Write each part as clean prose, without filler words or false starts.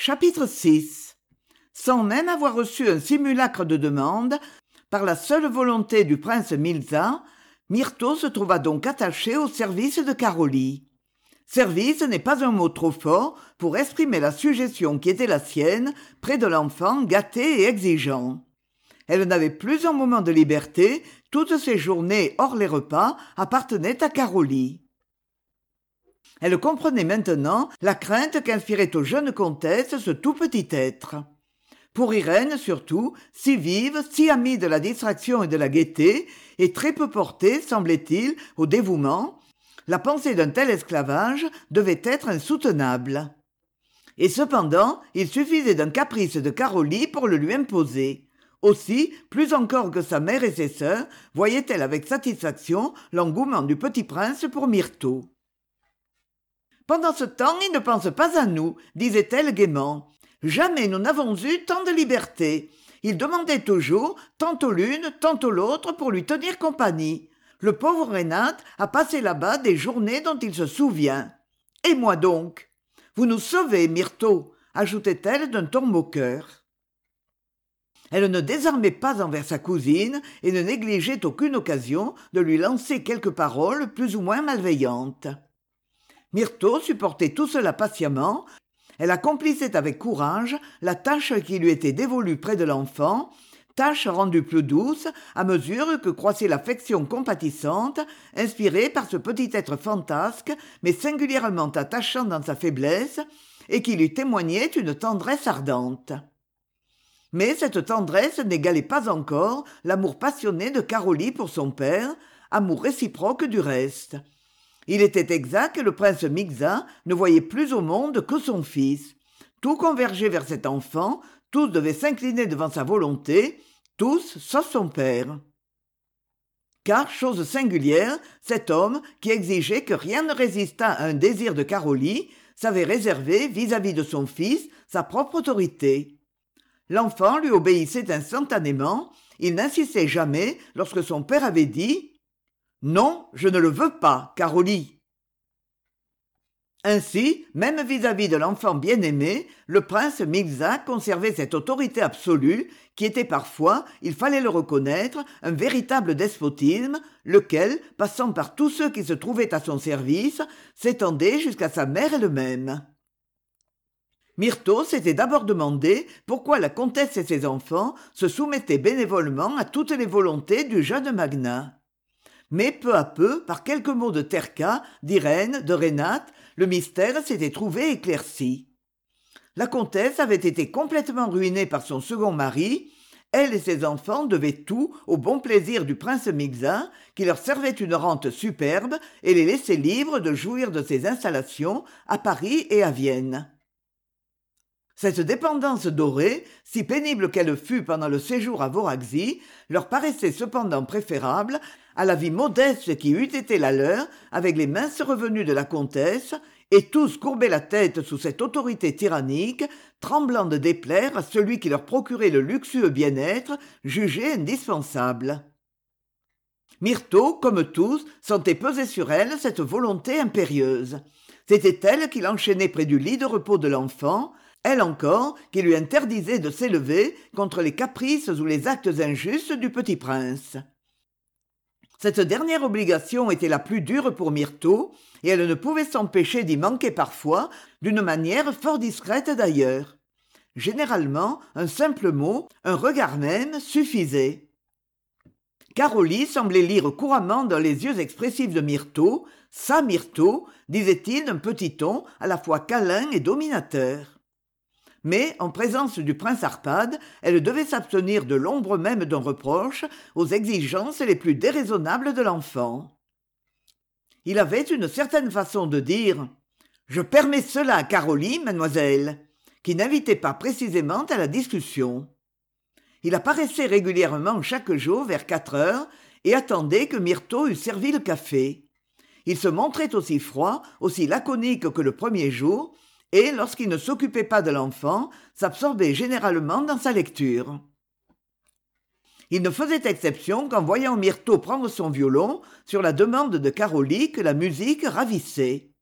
Chapitre 6. Sans même avoir reçu un simulacre de demande, par la seule volonté du prince Milza, Myrtho se trouva donc attaché au service de Caroli. Service n'est pas un mot trop fort pour exprimer la sujétion qui était la sienne près de l'enfant gâté et exigeant. Elle n'avait plus un moment de liberté, toutes ses journées hors les repas appartenaient à Caroli. Elle comprenait maintenant la crainte qu'inspirait aux jeunes comtesses ce tout petit être. Pour Irène surtout, si vive, si amie de la distraction et de la gaieté, et très peu portée, semblait-il, au dévouement, la pensée d'un tel esclavage devait être insoutenable. Et cependant, il suffisait d'un caprice de Caroli pour le lui imposer. Aussi, plus encore que sa mère et ses sœurs, voyait-elle avec satisfaction l'engouement du petit prince pour Myrtho. « Pendant ce temps, il ne pense pas à nous, disait-elle gaiement. Jamais nous n'avons eu tant de liberté. Il demandait toujours, tantôt l'une, tantôt l'autre, pour lui tenir compagnie. Le pauvre Reynat a passé là-bas des journées dont il se souvient. Et moi donc? Vous nous sauvez, Myrtho, ajoutait-elle d'un ton moqueur. Elle ne désarmait pas envers sa cousine et ne négligeait aucune occasion de lui lancer quelques paroles plus ou moins malveillantes. Myrtho supportait tout cela patiemment. Elle accomplissait avec courage la tâche qui lui était dévolue près de l'enfant, tâche rendue plus douce à mesure que croissait l'affection compatissante inspirée par ce petit être fantasque mais singulièrement attachant dans sa faiblesse et qui lui témoignait une tendresse ardente. Mais cette tendresse n'égalait pas encore l'amour passionné de Caroli pour son père, amour réciproque du reste. Il était exact que le prince Migza ne voyait plus au monde que son fils. Tout convergeait vers cet enfant, tous devaient s'incliner devant sa volonté, tous sauf son père. Car, chose singulière, cet homme, qui exigeait que rien ne résistât à un désir de Caroli, savait réserver, vis-à-vis de son fils, sa propre autorité. L'enfant lui obéissait instantanément, il n'insistait jamais lorsque son père avait dit « Non, je ne le veux pas, Caroli !» Ainsi, même vis-à-vis de l'enfant bien-aimé, le prince Migza conservait cette autorité absolue qui était parfois, il fallait le reconnaître, un véritable despotisme, lequel, passant par tous ceux qui se trouvaient à son service, s'étendait jusqu'à sa mère elle-même. Myrtho s'était d'abord demandé pourquoi la comtesse et ses enfants se soumettaient bénévolement à toutes les volontés du jeune magnat. Mais peu à peu, par quelques mots de Terka, d'Irène, de Reynat, le mystère s'était trouvé éclairci. La comtesse avait été complètement ruinée par son second mari. Elle et ses enfants devaient tout au bon plaisir du prince Migza, qui leur servait une rente superbe et les laissait libres de jouir de ses installations à Paris et à Vienne. Cette dépendance dorée, si pénible qu'elle fût pendant le séjour à Voraxie, leur paraissait cependant préférable à la vie modeste qui eût été la leur avec les minces revenus de la comtesse, et tous courbaient la tête sous cette autorité tyrannique, tremblant de déplaire à celui qui leur procurait le luxueux bien-être jugé indispensable. Myrtho, comme tous, sentait peser sur elle cette volonté impérieuse. C'était elle qui l'enchaînait près du lit de repos de l'enfant, elle encore qui lui interdisait de s'élever contre les caprices ou les actes injustes du petit prince. Cette dernière obligation était la plus dure pour Myrtho, et elle ne pouvait s'empêcher d'y manquer parfois, d'une manière fort discrète d'ailleurs. Généralement, un simple mot, un regard même, suffisait. Caroli semblait lire couramment dans les yeux expressifs de Myrtho, « ça, Myrtho », disait-il d'un petit ton à la fois câlin et dominateur. Mais, en présence du prince Arpad, elle devait s'abstenir de l'ombre même d'un reproche aux exigences les plus déraisonnables de l'enfant. Il avait une certaine façon de dire « Je permets cela à Caroli, mademoiselle », qui n'invitait pas précisément à la discussion. Il apparaissait régulièrement chaque jour vers 4 heures et attendait que Myrtho eût servi le café. Il se montrait aussi froid, aussi laconique que le premier jour, et, lorsqu'il ne s'occupait pas de l'enfant, s'absorbait généralement dans sa lecture. Il ne faisait exception qu'en voyant Myrtho prendre son violon, sur la demande de Caroli que la musique ravissait.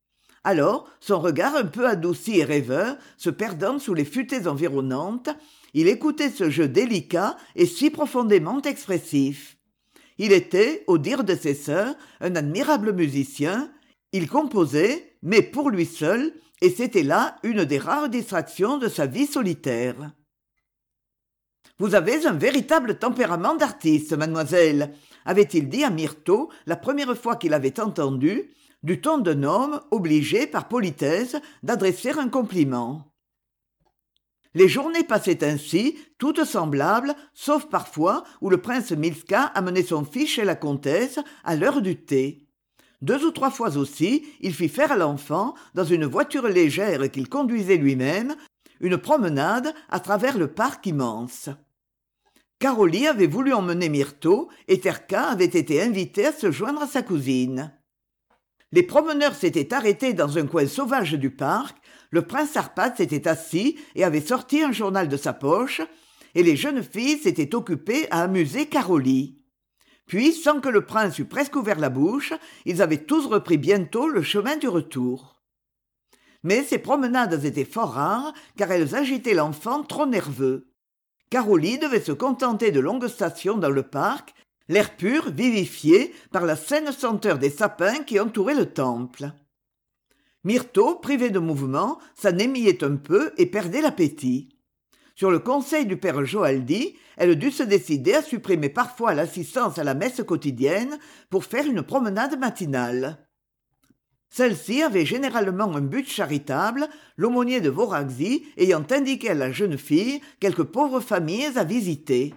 Alors, son regard un peu adouci et rêveur, se perdant sous les futaies environnantes, il écoutait ce jeu délicat et si profondément expressif. Il était, au dire de ses sœurs, un admirable musicien. Il composait, mais pour lui seul, et c'était là une des rares distractions de sa vie solitaire. « Vous avez un véritable tempérament d'artiste, mademoiselle », avait-il dit à Myrtho la première fois qu'il l'avait entendu, du ton d'un homme obligé par politesse d'adresser un compliment. Les journées passaient ainsi, toutes semblables, sauf parfois où le prince Milska amenait son fils chez la comtesse à l'heure du thé. 2 ou 3 fois aussi, il fit faire à l'enfant, dans une voiture légère qu'il conduisait lui-même, une promenade à travers le parc immense. Caroli avait voulu emmener Myrtho et Terka avait été invité à se joindre à sa cousine. Les promeneurs s'étaient arrêtés dans un coin sauvage du parc, le prince Arpad s'était assis et avait sorti un journal de sa poche, et les jeunes filles s'étaient occupées à amuser Caroli. Puis, sans que le prince eût presque ouvert la bouche, ils avaient tous repris bientôt le chemin du retour. Mais ces promenades étaient fort rares, car elles agitaient l'enfant trop nerveux. Caroli devait se contenter de longues stations dans le parc, l'air pur vivifié par la saine senteur des sapins qui entouraient le temple. Myrtho, privé de mouvement, s'anémiait un peu et perdait l'appétit. Sur le conseil du père Joaldi, elle dut se décider à supprimer parfois l'assistance à la messe quotidienne pour faire une promenade matinale. Celle-ci avait généralement un but charitable, l'aumônier de Voraxi ayant indiqué à la jeune fille quelques pauvres familles à visiter.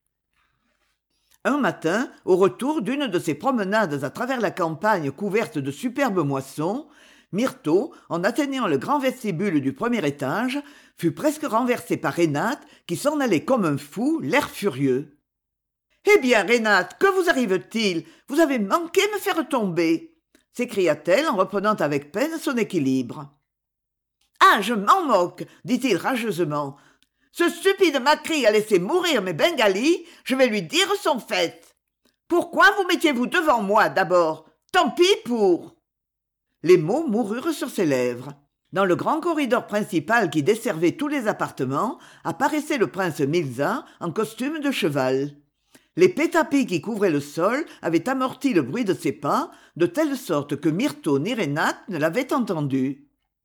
Un matin, au retour d'une de ces promenades à travers la campagne couverte de superbes moissons, Myrtho, en atteignant le grand vestibule du premier étage, fut presque renversée par Renate qui s'en allait comme un fou, l'air furieux. « Eh bien, Renate, que vous arrive-t-il ? Vous avez manqué me faire tomber !» s'écria-t-elle en reprenant avec peine son équilibre. « Ah, je m'en moque !» dit-il rageusement. « Ce stupide Macri a laissé mourir mes Bengalis, je vais lui dire son fait. Pourquoi vous mettiez-vous devant moi d'abord ? Tant pis pour... » Les mots moururent sur ses lèvres. Dans le grand corridor principal qui desservait tous les appartements, apparaissait le prince Milza en costume de cheval. L'épais tapis qui couvrait le sol avait amorti le bruit de ses pas, de telle sorte que Myrtho ni Renate ne l'avaient entendu.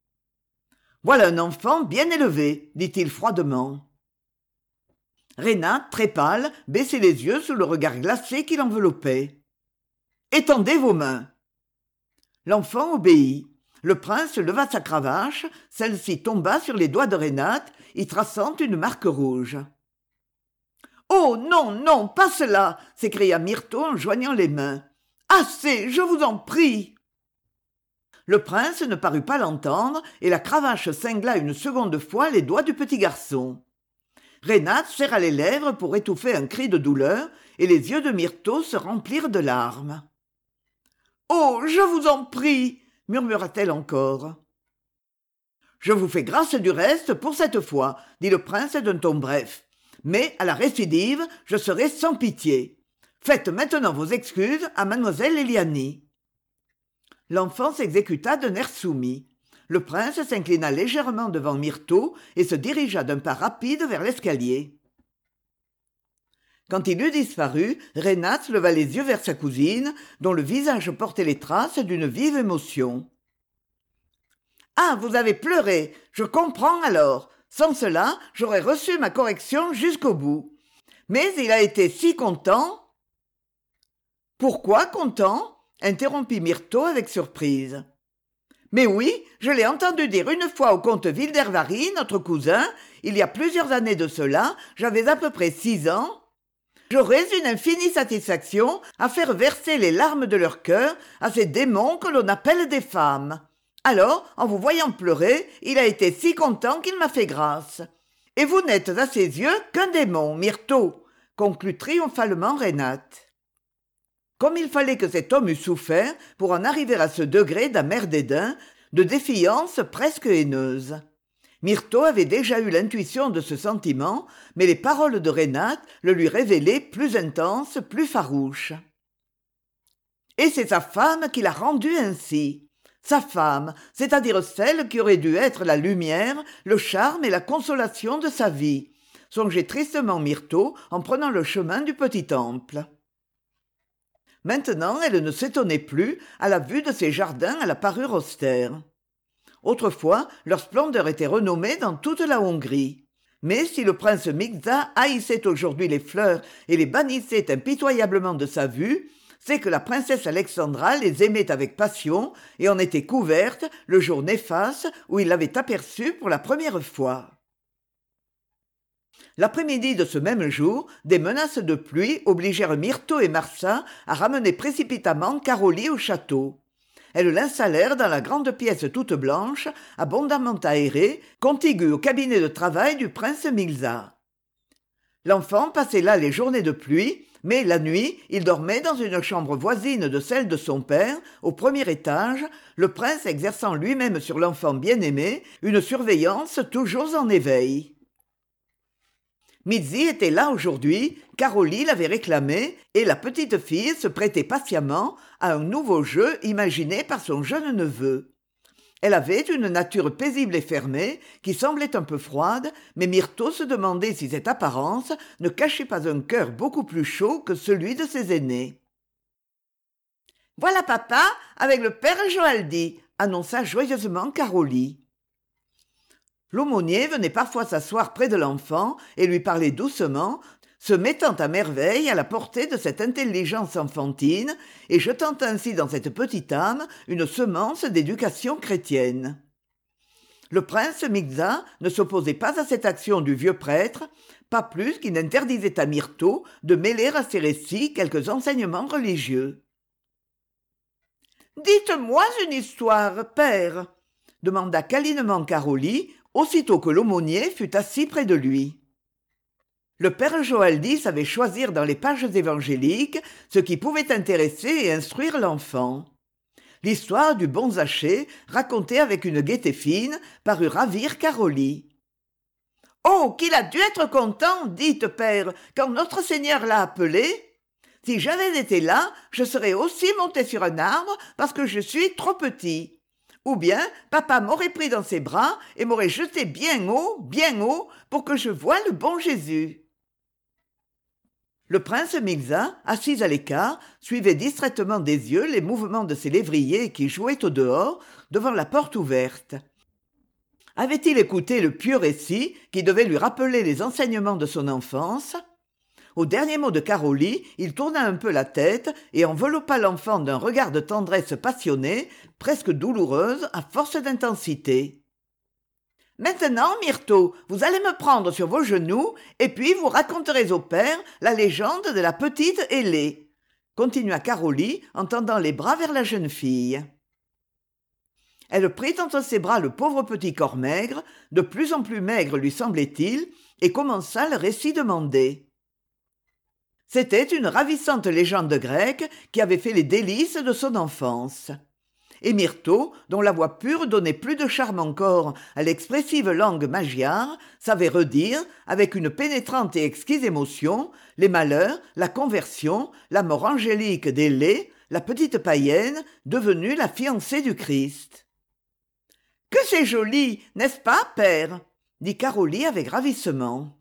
« Voilà un enfant bien élevé, » dit-il froidement. Renate, très pâle, baissait les yeux sous le regard glacé qui l'enveloppait. « Étendez vos mains !» L'enfant obéit. Le prince leva sa cravache, celle-ci tomba sur les doigts de Renate, y traçant une marque rouge. « Oh non, non, pas cela !» s'écria Myrtho en joignant les mains. « Assez, je vous en prie !» Le prince ne parut pas l'entendre et la cravache cingla une seconde fois les doigts du petit garçon. Renate serra les lèvres pour étouffer un cri de douleur et les yeux de Myrtho se remplirent de larmes. « Oh, je vous en prie !» murmura-t-elle encore. « Je vous fais grâce du reste pour cette fois, » dit le prince d'un ton bref. « Mais à la récidive, je serai sans pitié. Faites maintenant vos excuses à mademoiselle Eliani. » L'enfant s'exécuta d'un air soumis. Le prince s'inclina légèrement devant Myrtho et se dirigea d'un pas rapide vers l'escalier. Quand il eut disparu, Renate leva les yeux vers sa cousine, dont le visage portait les traces d'une vive émotion. « Ah, vous avez pleuré, je comprends alors. Sans cela, j'aurais reçu ma correction jusqu'au bout. Mais il a été si content. »« Pourquoi content ?» interrompit Myrtho avec surprise. « Mais oui, je l'ai entendu dire une fois au comte Wildervary, notre cousin, il y a plusieurs années de cela, j'avais à peu près 6 ans. J'aurais une infinie satisfaction à faire verser les larmes de leur cœur à ces démons que l'on appelle des femmes. Alors, en vous voyant pleurer, il a été si content qu'il m'a fait grâce. Et vous n'êtes à ses yeux qu'un démon, Myrtho, conclut triomphalement Renate. Comme il fallait que cet homme eût souffert pour en arriver à ce degré d'amer dédain, de défiance presque haineuse. Myrtho avait déjà eu l'intuition de ce sentiment, mais les paroles de Renate le lui révélaient plus intenses, plus farouches. « Et c'est sa femme qui l'a rendu ainsi. Sa femme, c'est-à-dire celle qui aurait dû être la lumière, le charme et la consolation de sa vie, songeait tristement Myrtho en prenant le chemin du petit temple. Maintenant, elle ne s'étonnait plus à la vue de ces jardins à la parure austère. Autrefois, leur splendeur était renommée dans toute la Hongrie. Mais si le prince Migza haïssait aujourd'hui les fleurs et les bannissait impitoyablement de sa vue, c'est que la princesse Alexandra les aimait avec passion et en était couverte le jour néfaste où il l'avait aperçue pour la première fois. L'après-midi de ce même jour, des menaces de pluie obligèrent Myrtho et Marsa à ramener précipitamment Caroli au château. Elles l'installèrent dans la grande pièce toute blanche, abondamment aérée, contiguë au cabinet de travail du prince Migza. L'enfant passait là les journées de pluie, mais la nuit, il dormait dans une chambre voisine de celle de son père, au premier étage, le prince exerçant lui-même sur l'enfant bien-aimé une surveillance toujours en éveil. Mizzi était là aujourd'hui, Caroli l'avait réclamé, et la petite fille se prêtait patiemment à un nouveau jeu imaginé par son jeune neveu. Elle avait une nature paisible et fermée, qui semblait un peu froide, mais Myrtho se demandait si cette apparence ne cachait pas un cœur beaucoup plus chaud que celui de ses aînés. « Voilà papa, avec le père Joaldi !» annonça joyeusement Caroli. L'aumônier venait parfois s'asseoir près de l'enfant et lui parlait doucement, se mettant à merveille à la portée de cette intelligence enfantine et jetant ainsi dans cette petite âme une semence d'éducation chrétienne. Le prince Migza ne s'opposait pas à cette action du vieux prêtre, pas plus qu'il n'interdisait à Myrtho de mêler à ses récits quelques enseignements religieux. « Dites-moi une histoire, père !» demanda câlinement Caroli, aussitôt que l'aumônier fut assis près de lui. Le père Joaldi savait choisir dans les pages évangéliques ce qui pouvait intéresser et instruire l'enfant. L'histoire du bon Zachée, racontée avec une gaieté fine, parut ravir Caroli. « Oh, qu'il a dû être content, dites, père, quand notre Seigneur l'a appelé. Si j'avais été là, je serais aussi monté sur un arbre parce que je suis trop petit. Ou bien, papa m'aurait pris dans ses bras et m'aurait jeté bien haut, pour que je voie le bon Jésus. » Le prince Migza, assis à l'écart, suivait distraitement des yeux les mouvements de ses lévriers qui jouaient au dehors, devant la porte ouverte. Avait-il écouté le pieux récit qui devait lui rappeler les enseignements de son enfance ? Au dernier mot de Caroli, il tourna un peu la tête et enveloppa l'enfant d'un regard de tendresse passionnée, presque douloureuse à force d'intensité. « Maintenant, Myrtho, vous allez me prendre sur vos genoux et puis vous raconterez au père la légende de la petite Ailée, » continua Caroli en tendant les bras vers la jeune fille. Elle prit entre ses bras le pauvre petit corps maigre, de plus en plus maigre lui semblait-il, et commença le récit demandé. C'était une ravissante légende grecque qui avait fait les délices de son enfance. Et Myrtho, dont la voix pure donnait plus de charme encore à l'expressive langue magyare, savait redire, avec une pénétrante et exquise émotion, les malheurs, la conversion, la mort angélique d'Ailée, la petite païenne, devenue la fiancée du Christ. « Que c'est joli, n'est-ce pas, père ?» dit Caroli avec ravissement.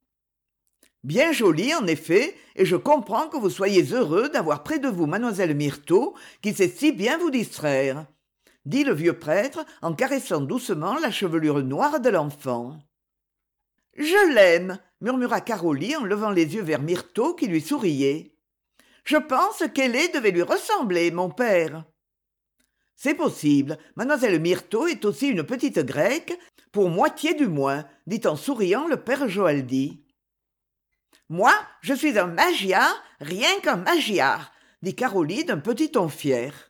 « Bien joli, en effet, et je comprends que vous soyez heureux d'avoir près de vous mademoiselle Myrtho, qui sait si bien vous distraire, » dit le vieux prêtre en caressant doucement la chevelure noire de l'enfant. « Je l'aime, » murmura Caroli en levant les yeux vers Myrtho qui lui souriait. « Je pense qu'Ailée devait lui ressembler, mon père. » « C'est possible, mademoiselle Myrtho est aussi une petite grecque, pour moitié du moins, dit en souriant le père Joaldi. « Moi, je suis un magyar, rien qu'un magyar, » dit Caroli d'un petit ton fier.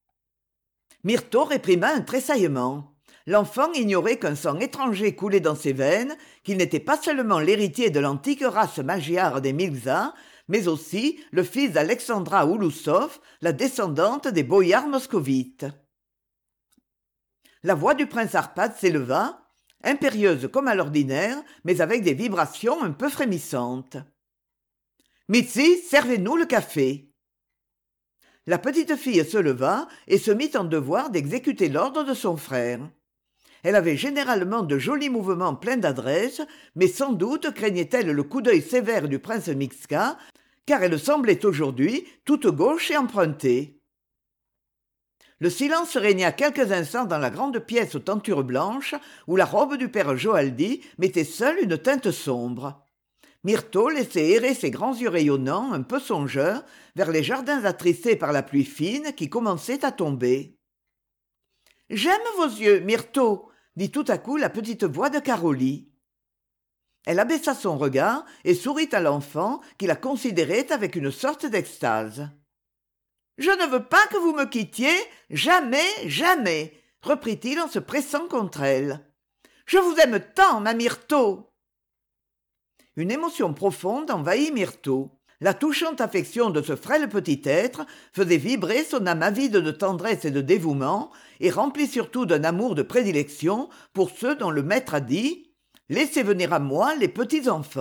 Myrtho réprima un tressaillement. L'enfant ignorait qu'un sang étranger coulait dans ses veines, qu'il n'était pas seulement l'héritier de l'antique race magyare des Migza, mais aussi le fils d'Alexandra Ouloussov, la descendante des boïards moscovites. La voix du prince Arpad s'éleva, impérieuse comme à l'ordinaire, mais avec des vibrations un peu frémissantes. « Mitzi, servez-nous le café. » La petite fille se leva et se mit en devoir d'exécuter l'ordre de son frère. Elle avait généralement de jolis mouvements pleins d'adresse, mais sans doute craignait-elle le coup d'œil sévère du prince Mixca, car elle semblait aujourd'hui toute gauche et empruntée. Le silence régna quelques instants dans la grande pièce aux tentures blanches, où la robe du père Joaldi mettait seule une teinte sombre. Myrtho laissait errer ses grands yeux rayonnants, un peu songeurs, vers les jardins attristés par la pluie fine qui commençait à tomber. « J'aime vos yeux, Myrtho !» dit tout à coup la petite voix de Carolyi. Elle abaissa son regard et sourit à l'enfant qui la considérait avec une sorte d'extase. « Je ne veux pas que vous me quittiez, jamais, jamais !» reprit-il en se pressant contre elle. « Je vous aime tant, ma Myrtho !» Une émotion profonde envahit Myrtho. La touchante affection de ce frêle petit être faisait vibrer son âme avide de tendresse et de dévouement, et remplie surtout d'un amour de prédilection pour ceux dont le maître a dit « Laissez venir à moi les petits enfants ».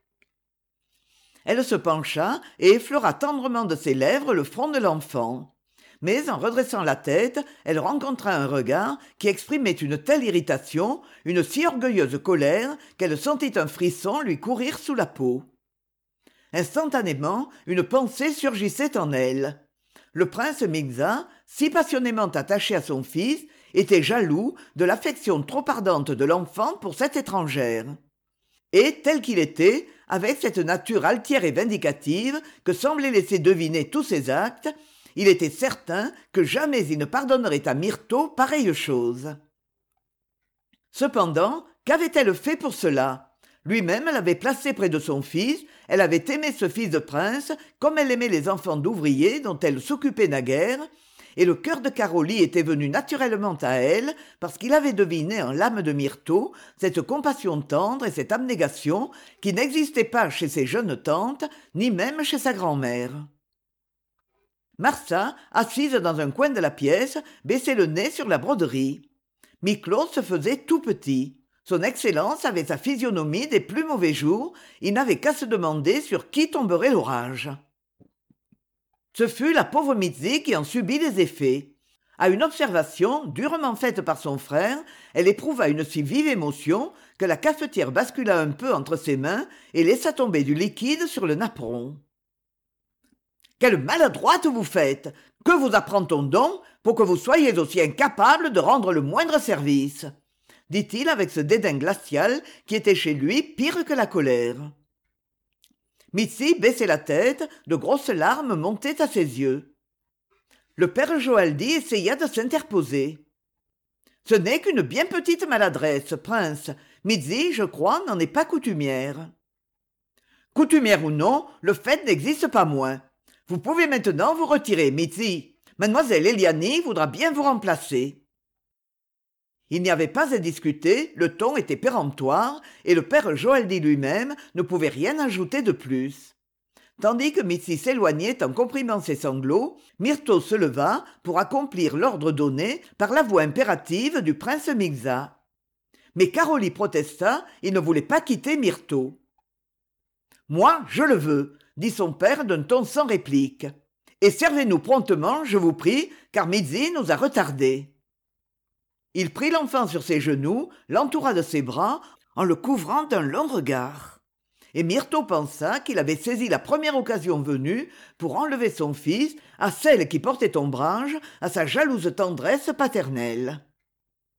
Elle se pencha et effleura tendrement de ses lèvres le front de l'enfant. Mais en redressant la tête, elle rencontra un regard qui exprimait une telle irritation, une si orgueilleuse colère, qu'elle sentit un frisson lui courir sous la peau. Instantanément, une pensée surgissait en elle. Le prince Mixha, si passionnément attaché à son fils, était jaloux de l'affection trop ardente de l'enfant pour cette étrangère. Et, tel qu'il était, avec cette nature altière et vindicative que semblaient laisser deviner tous ses actes, il était certain que jamais il ne pardonnerait à Myrtho pareille chose. Cependant, qu'avait-elle fait pour cela ? Lui-même l'avait placé près de son fils, elle avait aimé ce fils de prince comme elle aimait les enfants d'ouvriers dont elle s'occupait naguère, et le cœur de Carolyi était venu naturellement à elle parce qu'il avait deviné en l'âme de Myrtho cette compassion tendre et cette abnégation qui n'existaient pas chez ses jeunes tantes, ni même chez sa grand-mère. Martha, assise dans un coin de la pièce, baissait le nez sur la broderie. Miklós se faisait tout petit. Son Excellence avait sa physionomie des plus mauvais jours, il n'avait qu'à se demander sur qui tomberait l'orage. Ce fut la pauvre Mizi qui en subit les effets. À une observation, durement faite par son frère, elle éprouva une si vive émotion que la cafetière bascula un peu entre ses mains et laissa tomber du liquide sur le napperon. « Quelle maladroite vous faites ! Que vous apprend-on donc pour que vous soyez aussi incapable de rendre le moindre service ?» dit-il avec ce dédain glacial qui était chez lui pire que la colère. Mizi baissait la tête, de grosses larmes montaient à ses yeux. Le père Joaldi essaya de s'interposer. « Ce n'est qu'une bien petite maladresse, prince. Mizi, je crois, n'en est pas coutumière. »« Coutumière ou non, le fait n'existe pas moins. Vous pouvez maintenant vous retirer, Mizi. Mademoiselle Eliani voudra bien vous remplacer. » Il n'y avait pas à discuter, le ton était péremptoire, et le père Joaldi lui-même ne pouvait rien ajouter de plus. Tandis que Mizi s'éloignait en comprimant ses sanglots, Myrtho se leva pour accomplir l'ordre donné par la voix impérative du prince Mixha. Mais Carolyi protesta, il ne voulait pas quitter Myrtho. « Moi, je le veux », dit son père d'un ton sans réplique. « Et servez-nous promptement, je vous prie, car Mizi nous a retardés. » Il prit l'enfant sur ses genoux, l'entoura de ses bras, en le couvrant d'un long regard. Et Myrtho pensa qu'il avait saisi la première occasion venue pour enlever son fils à celle qui portait ombrage à sa jalouse tendresse paternelle.